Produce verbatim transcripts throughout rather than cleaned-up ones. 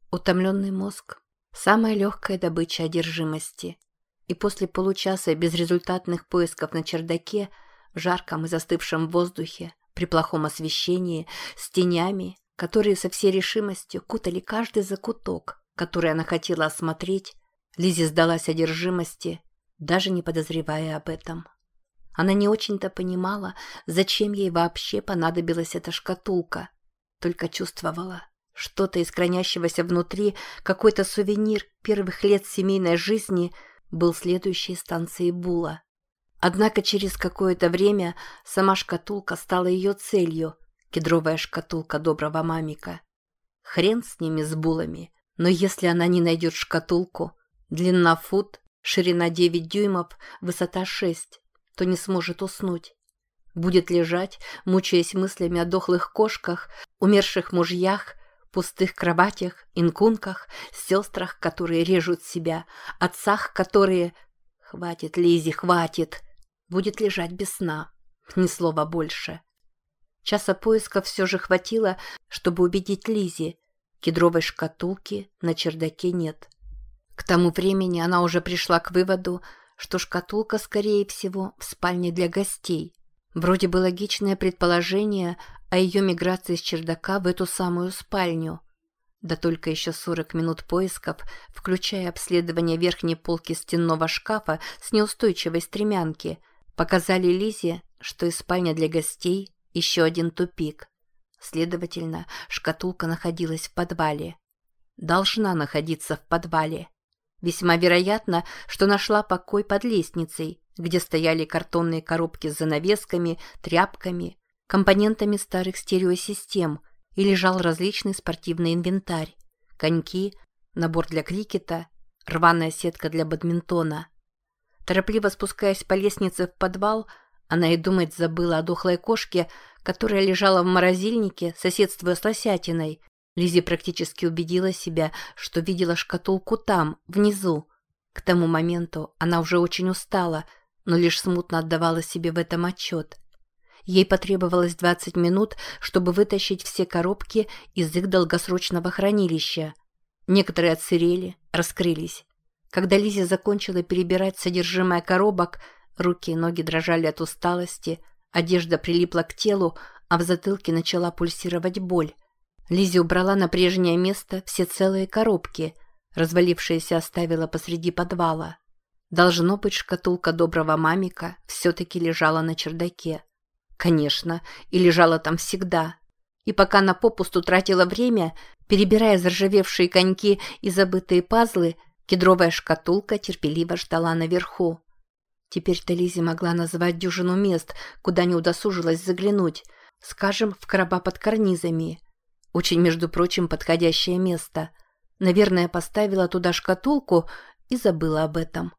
Утомленный мозг – самая легкая добыча одержимости. И после получаса безрезультатных поисков на чердаке, в жарком и застывшем воздухе, при плохом освещении, с тенями, которые со всей решимостью кутали каждый закуток, который она хотела осмотреть, Лиззи сдалась одержимости, даже не подозревая об этом. Она не очень-то понимала, зачем ей вообще понадобилась эта шкатулка, только чувствовала. Что-то из хранящегося внутри, какой-то сувенир первых лет семейной жизни был следующей станцией Була. Однако через какое-то время сама шкатулка стала ее целью, кедровая шкатулка доброго мамика. Хрен с ними, с Булами, но если она не найдет шкатулку, длина фут, ширина девять дюймов, высота шесть, то не сможет уснуть. Будет лежать, мучаясь мыслями о дохлых кошках, умерших мужьях, пустых кроватях, инкунках, сестрах, которые режут себя, отцах, которые... Хватит, Лиззи, хватит. Будет лежать без сна. Ни слова больше. Часа поиска все же хватило, чтобы убедить Лиззи. Кедровой шкатулки на чердаке нет. К тому времени она уже пришла к выводу, что шкатулка, скорее всего, в спальне для гостей. Вроде бы логичное предположение о ее миграции с чердака в эту самую спальню. Да только еще сорок минут поисков, включая обследование верхней полки стенного шкафа с неустойчивой стремянки, показали Лиззе, что из спальни для гостей еще один тупик. Следовательно, шкатулка находилась в подвале. Должна находиться в подвале. Весьма вероятно, что нашла покой под лестницей, где стояли картонные коробки с занавесками, тряпками, компонентами старых стереосистем и лежал различный спортивный инвентарь, коньки, набор для крикета, рваная сетка для бадминтона. Торопливо спускаясь по лестнице в подвал, она и думать забыла о дохлой кошке, которая лежала в морозильнике, соседствуя с лосятиной. Лиззи практически убедила себя, что видела шкатулку там, внизу. К тому моменту она уже очень устала, но лишь смутно отдавала себе в этом отчет. Ей потребовалось двадцать минут, чтобы вытащить все коробки из их долгосрочного хранилища. Некоторые отсырели, раскрылись. Когда Лиззи закончила перебирать содержимое коробок, руки и ноги дрожали от усталости, одежда прилипла к телу, а в затылке начала пульсировать боль. Лиззи убрала на прежнее место все целые коробки, развалившиеся оставила посреди подвала. Должно быть, шкатулка доброго мамика все-таки лежала на чердаке. Конечно, и лежала там всегда. И пока она попусту тратила время, перебирая заржавевшие коньки и забытые пазлы, кедровая шкатулка терпеливо ждала наверху. Теперь-то Лиззи могла назвать дюжину мест, куда не удосужилась заглянуть, скажем, в короба под карнизами. Очень, между прочим, подходящее место. Наверное, поставила туда шкатулку и забыла об этом.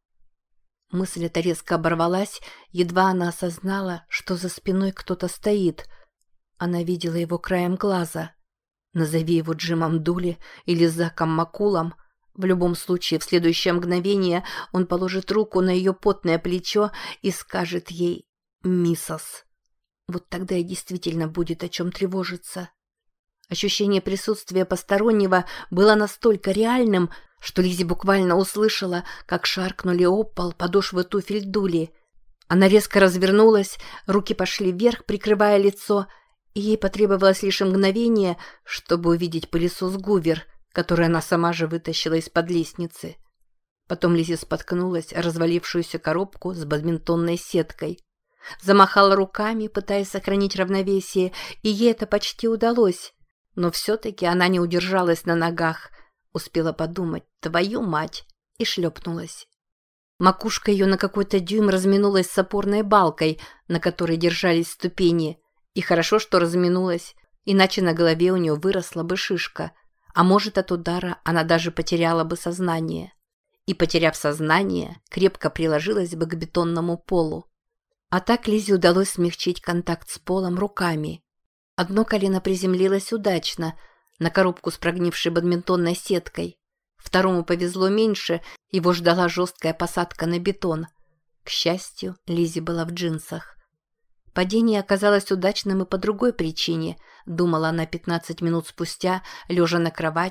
Мысль эта резко оборвалась, едва она осознала, что за спиной кто-то стоит. Она видела его краем глаза. Назови его Джимом Дули или Заком Макулом. В любом случае, в следующее мгновение он положит руку на ее потное плечо и скажет ей «Миссас». Вот тогда и действительно будет о чем тревожиться. Ощущение присутствия постороннего было настолько реальным, что Лиззи буквально услышала, как шаркнули об пол подошвы туфель Дули. Она резко развернулась, руки пошли вверх, прикрывая лицо, и ей потребовалось лишь мгновение, чтобы увидеть пылесос Гувер, который она сама же вытащила из-под лестницы. Потом Лиззи споткнулась о развалившуюся коробку с бадминтонной сеткой. Замахала руками, пытаясь сохранить равновесие, и ей это почти удалось. Но все-таки она не удержалась на ногах, успела подумать «твою мать» и шлепнулась. Макушка ее на какой-то дюйм разминулась с опорной балкой, на которой держались ступени. И хорошо, что разминулась, иначе на голове у нее выросла бы шишка, а может, от удара она даже потеряла бы сознание. И, потеряв сознание, крепко приложилась бы к бетонному полу. А так Лиззе удалось смягчить контакт с полом руками. Одно колено приземлилось удачно, на коробку с прогнившей бадминтонной сеткой. Второму повезло меньше, его ждала жесткая посадка на бетон. К счастью, Лиззи была в джинсах. Падение оказалось удачным и по другой причине, думала она пятнадцать минут спустя, лежа на кровати,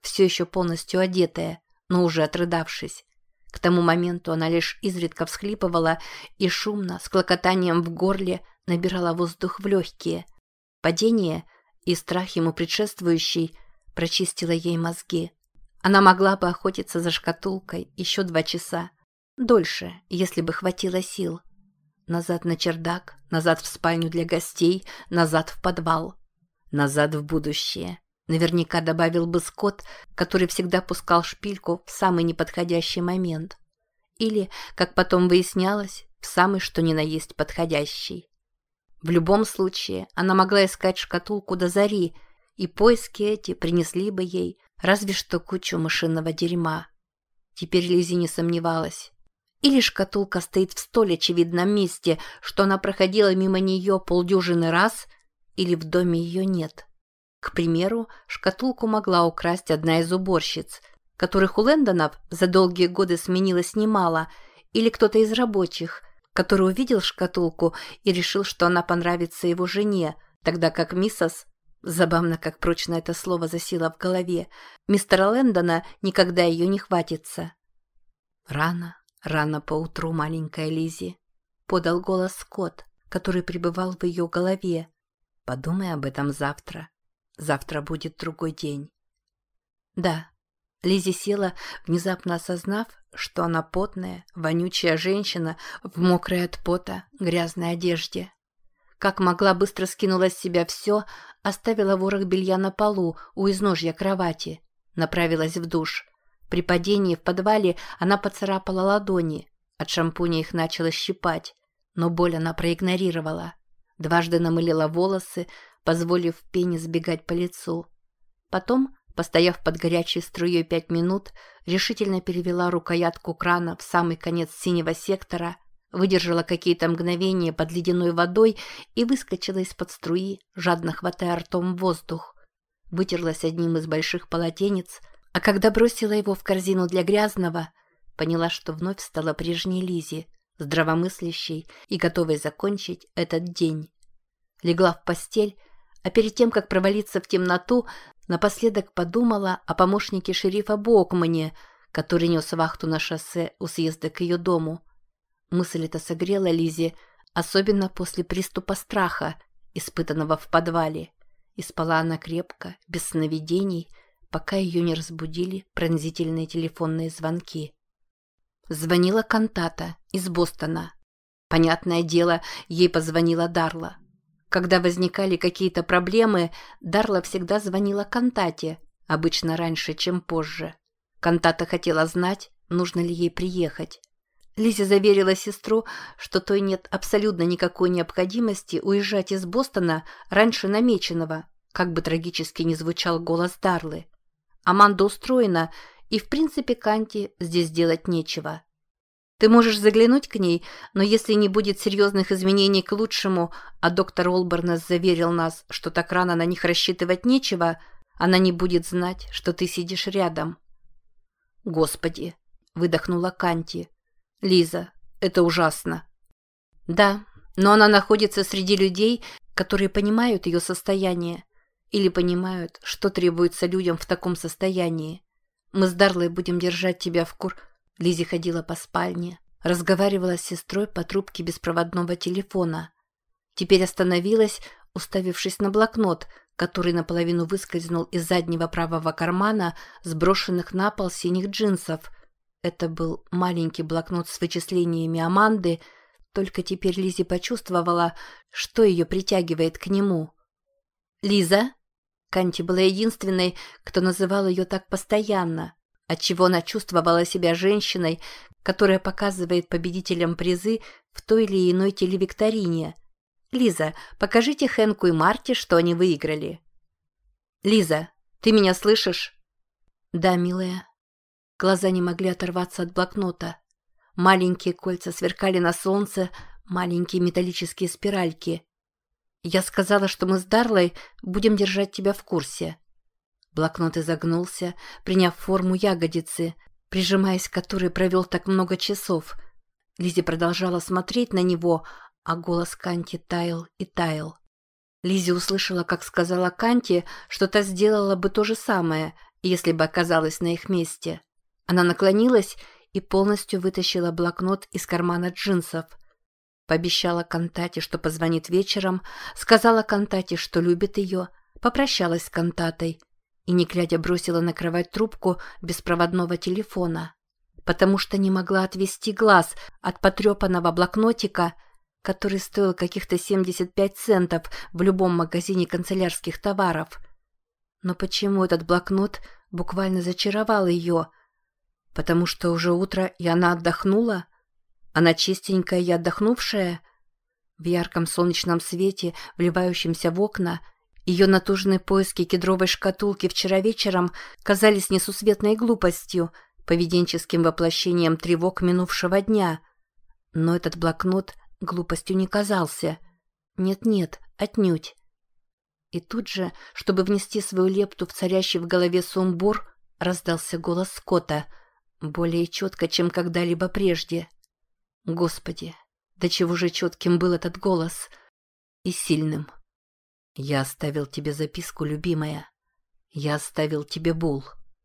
все еще полностью одетая, но уже отрыдавшись. К тому моменту она лишь изредка всхлипывала и шумно, с клокотанием в горле, набирала воздух в легкие. Падение и страх ему предшествующий прочистило ей мозги. Она могла бы охотиться за шкатулкой еще два часа. Дольше, если бы хватило сил. Назад на чердак, назад в спальню для гостей, назад в подвал. Назад в будущее. Наверняка добавил бы Скотт, который всегда пускал шпильку в самый неподходящий момент. Или, как потом выяснялось, в самый что ни на есть подходящий. В любом случае, она могла искать шкатулку до зари, и поиски эти принесли бы ей разве что кучу мышиного дерьма. Теперь Лиззи не сомневалась. Или шкатулка стоит в столь очевидном месте, что она проходила мимо нее полдюжины раз, или в доме ее нет. К примеру, шкатулку могла украсть одна из уборщиц, которых у Лэндонов за долгие годы сменилось немало, или кто-то из рабочих, который увидел шкатулку и решил, что она понравится его жене, тогда как миссис, забавно, как прочно это слово засело в голове, мистера Лэндона никогда ее не хватится. «Рано, рано поутру, маленькая Лиззи», — подал голос Скотт, который пребывал в ее голове. «Подумай об этом завтра. Завтра будет другой день». Да, Лиззи села, внезапно осознав, что она потная, вонючая женщина в мокрой от пота, грязной одежде. Как могла, быстро скинула с себя все, оставила ворох белья на полу у изножья кровати, направилась в душ. При падении в подвале она поцарапала ладони, от шампуня их начала щипать, но боль она проигнорировала. Дважды намылила волосы, позволив пене сбегать по лицу. Потом, постояв под горячей струей пять минут, решительно перевела рукоятку крана в самый конец синего сектора, выдержала какие-то мгновения под ледяной водой и выскочила из-под струи, жадно хватая ртом воздух. Вытерлась одним из больших полотенец, а когда бросила его в корзину для грязного, поняла, что вновь стала прежней Лиззи, здравомыслящей и готовой закончить этот день. Легла в постель, а перед тем, как провалиться в темноту, напоследок подумала о помощнике шерифа Бокмане, который нес вахту на шоссе у съезда к ее дому. Мысль эта согрела Лиззи, особенно после приступа страха, испытанного в подвале. И спала она крепко, без сновидений, пока ее не разбудили пронзительные телефонные звонки. Звонила Кантата из Бостона. Понятное дело, ей позвонила Дарла. Когда возникали какие-то проблемы, Дарла всегда звонила Кантате, обычно раньше, чем позже. Кантата хотела знать, нужно ли ей приехать. Лиззи заверила сестру, что той нет абсолютно никакой необходимости уезжать из Бостона раньше намеченного, как бы трагически ни звучал голос Дарлы. Аманда устроена, и в принципе Канти здесь делать нечего. Ты можешь заглянуть к ней, но если не будет серьезных изменений к лучшему, а доктор Олбернес заверил нас, что так рано на них рассчитывать нечего, она не будет знать, что ты сидишь рядом. «Господи!» – выдохнула Канти. «Лиза, это ужасно». «Да, но она находится среди людей, которые понимают ее состояние или понимают, что требуется людям в таком состоянии. Мы с Дарлой будем держать тебя в кур...» Лиззи ходила по спальне, разговаривала с сестрой по трубке беспроводного телефона. Теперь остановилась, уставившись на блокнот, который наполовину выскользнул из заднего правого кармана сброшенных на пол синих джинсов. Это был маленький блокнот с вычислениями Аманды, только теперь Лиззи почувствовала, что ее притягивает к нему. «Лиза?» Канти была единственной, кто называл ее так постоянно, отчего она чувствовала себя женщиной, которая показывает победителям призы в той или иной телевикторине. «Лиза, покажите Хэнку и Марте, что они выиграли». «Лиза, ты меня слышишь?» «Да, милая». Глаза не могли оторваться от блокнота. Маленькие кольца сверкали на солнце, маленькие металлические спиральки. «Я сказала, что мы с Дарлой будем держать тебя в курсе». Блокнот изогнулся, приняв форму ягодицы, прижимаясь к которой провел так много часов. Лиззи продолжала смотреть на него, а голос Канти таял и таял. Лиззи услышала, как сказала Канти, что та сделала бы то же самое, если бы оказалась на их месте. Она наклонилась и полностью вытащила блокнот из кармана джинсов. Пообещала Кантате, что позвонит вечером, сказала Кантате, что любит ее, попрощалась с Кантатой и, не глядя, бросила на кровать трубку беспроводного телефона, потому что не могла отвести глаз от потрепанного блокнотика, который стоил каких-то семьдесят пять центов в любом магазине канцелярских товаров. Но почему этот блокнот буквально зачаровал ее? Потому что уже утро, и она отдохнула? Она чистенькая и отдохнувшая? В ярком солнечном свете, вливающемся в окна, ее натужные поиски кедровой шкатулки вчера вечером казались несусветной глупостью, поведенческим воплощением тревог минувшего дня. Но этот блокнот глупостью не казался. Нет-нет, отнюдь. И тут же, чтобы внести свою лепту в царящий в голове сумбур, раздался голос Скотта, более четко, чем когда-либо прежде. Господи, до чего же четким был этот голос. И сильным. «Я оставил тебе записку, любимая. Я оставил тебе Бул».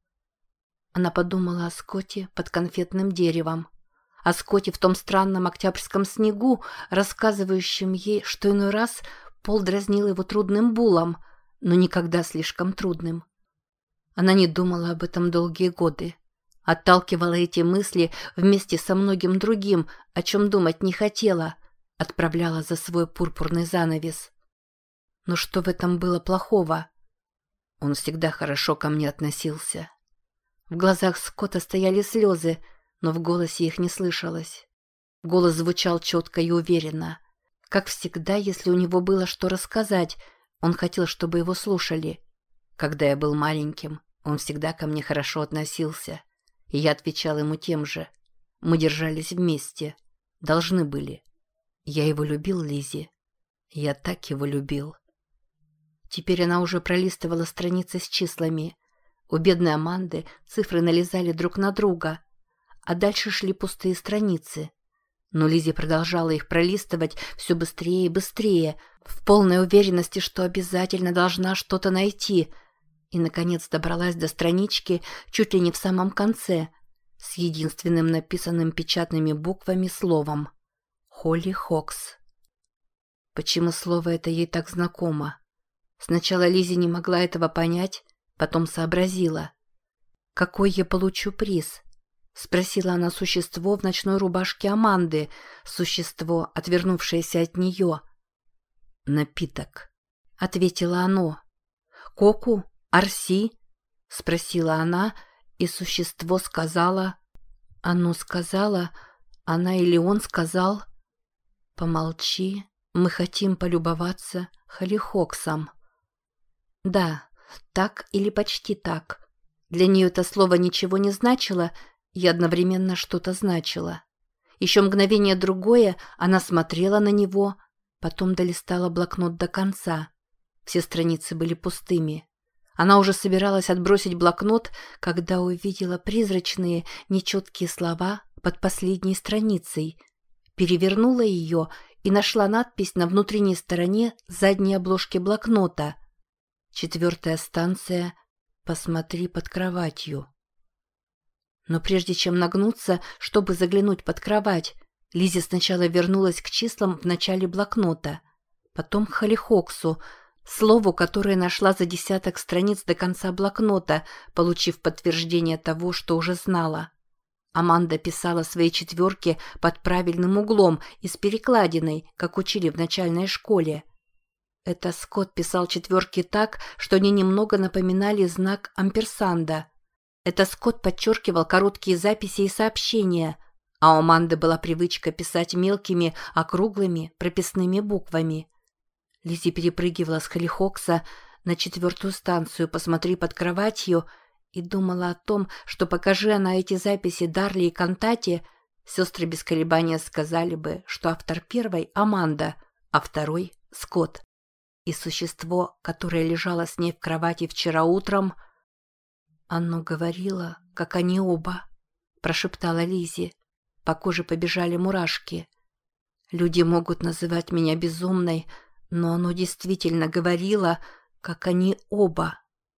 Она подумала о Скотте под конфетным деревом. О Скотте в том странном октябрьском снегу, рассказывающем ей, что иной раз Пол дразнил его трудным Булом, но никогда слишком трудным. Она не думала об этом долгие годы. Отталкивала эти мысли вместе со многим другим, о чем думать не хотела, отправляла за свой пурпурный занавес. Но что в этом было плохого? Он всегда хорошо ко мне относился. В глазах Скотта стояли слезы, но в голосе их не слышалось. Голос звучал четко и уверенно. Как всегда, если у него было что рассказать, он хотел, чтобы его слушали. Когда я был маленьким, он всегда ко мне хорошо относился. И я отвечал ему тем же. Мы держались вместе. Должны были. Я его любил, Лиззи. Я так его любил. Теперь она уже пролистывала страницы с числами. У бедной Аманды цифры налезали друг на друга. А дальше шли пустые страницы. Но Лиззи продолжала их пролистывать все быстрее и быстрее, в полной уверенности, что обязательно должна что-то найти. И, наконец, добралась до странички чуть ли не в самом конце, с единственным написанным печатными буквами словом «Холли Хокс». Почему слово это ей так знакомо? Сначала Лиззи не могла этого понять, потом сообразила. «Какой я получу приз?» — спросила она существо в ночной рубашке Аманды, существо, отвернувшееся от нее. «Напиток», — ответило оно. «Коку? Арси?» — спросила она, и существо сказала... Оно сказала... Она или он сказал... «Помолчи, мы хотим полюбоваться Холлихоксом». Да, так или почти так. Для нее это слово ничего не значило и одновременно что-то значило. Еще мгновение другое она смотрела на него, потом долистала блокнот до конца. Все страницы были пустыми. Она уже собиралась отбросить блокнот, когда увидела призрачные, нечеткие слова под последней страницей. Перевернула ее и нашла надпись на внутренней стороне задней обложки блокнота. Четвертая станция «Посмотри под кроватью». Но прежде чем нагнуться, чтобы заглянуть под кровать, Лиззи сначала вернулась к числам в начале блокнота, потом к Холлихоксу, слову, которое нашла за десяток страниц до конца блокнота, получив подтверждение того, что уже знала. Аманда писала свои четверки под правильным углом и с перекладиной, как учили в начальной школе. Это Скотт писал четверки так, что они немного напоминали знак амперсанда. Это Скотт подчеркивал короткие записи и сообщения, а у Аманды была привычка писать мелкими, округлыми, прописными буквами. Лиззи перепрыгивала с Холлихокса на четвертую станцию «Посмотри под кроватью» и думала о том, что покажи она эти записи Дарли и Кантате, сестры без колебания сказали бы, что автор первой – Аманда, а второй – Скотт. И существо, которое лежало с ней в кровати вчера утром, оно говорило, как они оба, прошептала Лиззи. По коже побежали мурашки. Люди могут называть меня безумной, но оно действительно говорило, как они оба.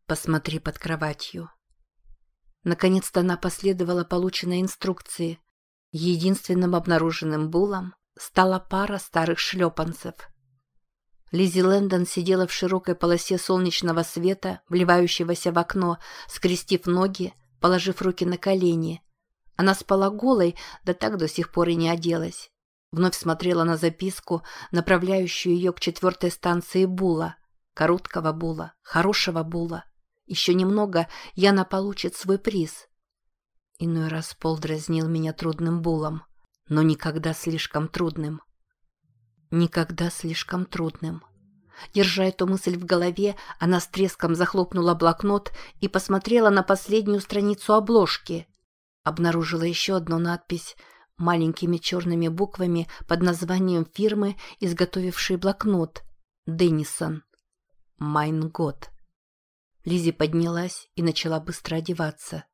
Посмотри под кроватью». Наконец-то она последовала полученной инструкции. Единственным обнаруженным булом стала пара старых шлепанцев. Лиззи Лэндон сидела в широкой полосе солнечного света, вливающегося в окно, скрестив ноги, положив руки на колени. Она спала голой, да так до сих пор и не оделась. Вновь смотрела на записку, направляющую ее к четвертой станции Була. Короткого Була, хорошего Була. Еще немного, и она получит свой приз. Иной раз Пол дразнил меня трудным Булом, но никогда слишком трудным. Никогда слишком трудным. Держа эту мысль в голове, она с треском захлопнула блокнот и посмотрела на последнюю страницу обложки. Обнаружила еще одну надпись маленькими черными буквами под названием фирмы, изготовившей блокнот. «Деннисон. Майн год». Лиззи поднялась и начала быстро одеваться.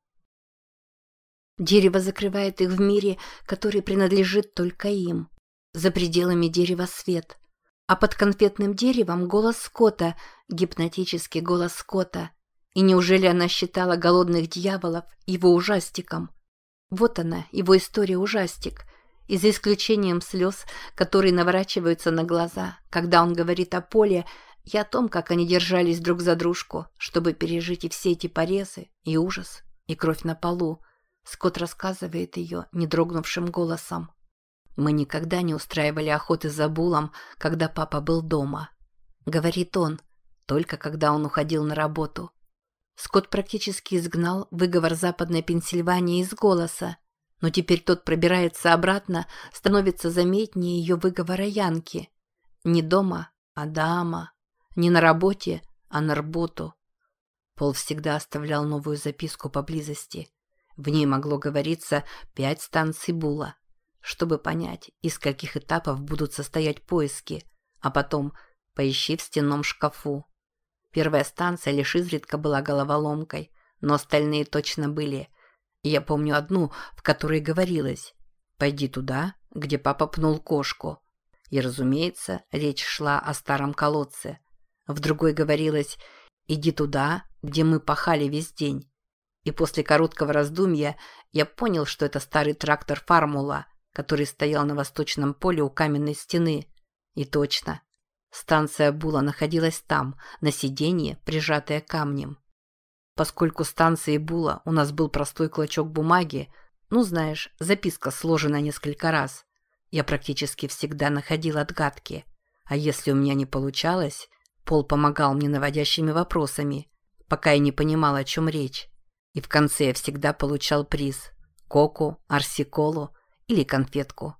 Дерево закрывает их в мире, который принадлежит только им. За пределами дерева свет. А под конфетным деревом голос Скотта, гипнотический голос Скотта. И неужели она считала голодных дьяволов его ужастиком? Вот она, его история-ужастик. И за исключением слез, которые наворачиваются на глаза, когда он говорит о Поле, и о том, как они держались друг за дружку, чтобы пережить и все эти порезы, и ужас, и кровь на полу. Скотт рассказывает ее недрогнувшим голосом. «Мы никогда не устраивали охоты за Булом, когда папа был дома», — говорит он, только когда он уходил на работу. Скотт практически изгнал выговор Западной Пенсильвании из голоса, но теперь тот пробирается обратно, становится заметнее ее выговора Янки. Не дома, а дама. Не на работе, а на работу. Пол всегда оставлял новую записку поблизости. В ней могло говориться пять станций Була, чтобы понять, из каких этапов будут состоять поиски, а потом поищи в стенном шкафу. Первая станция лишь изредка была головоломкой, но остальные точно были. Я помню одну, в которой говорилось: «Пойди туда, где папа пнул кошку». И, разумеется, речь шла о старом колодце. В другой говорилось: «Иди туда, где мы пахали весь день». И после короткого раздумья я понял, что это старый трактор «Фармула», который стоял на восточном поле у каменной стены. И точно. Станция Була находилась там, на сиденье, прижатая камнем. Поскольку станции Була у нас был простой клочок бумаги, ну знаешь, записка сложена несколько раз, я практически всегда находил отгадки. А если у меня не получалось, Пол помогал мне наводящими вопросами, пока я не понимал, о чем речь. И в конце я всегда получал приз – коку, арсиколу или конфетку.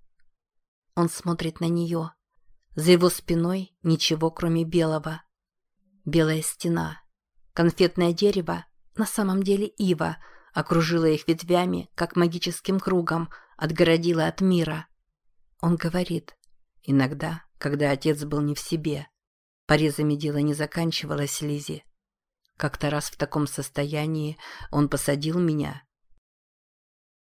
Он смотрит на нее. За его спиной ничего, кроме белого. Белая стена. Конфетное дерево, на самом деле ива, окружила их ветвями, как магическим кругом, отгородила от мира. Он говорит: «Иногда, когда отец был не в себе, порезами дело не заканчивалось, Лиззи. Как-то раз в таком состоянии он посадил меня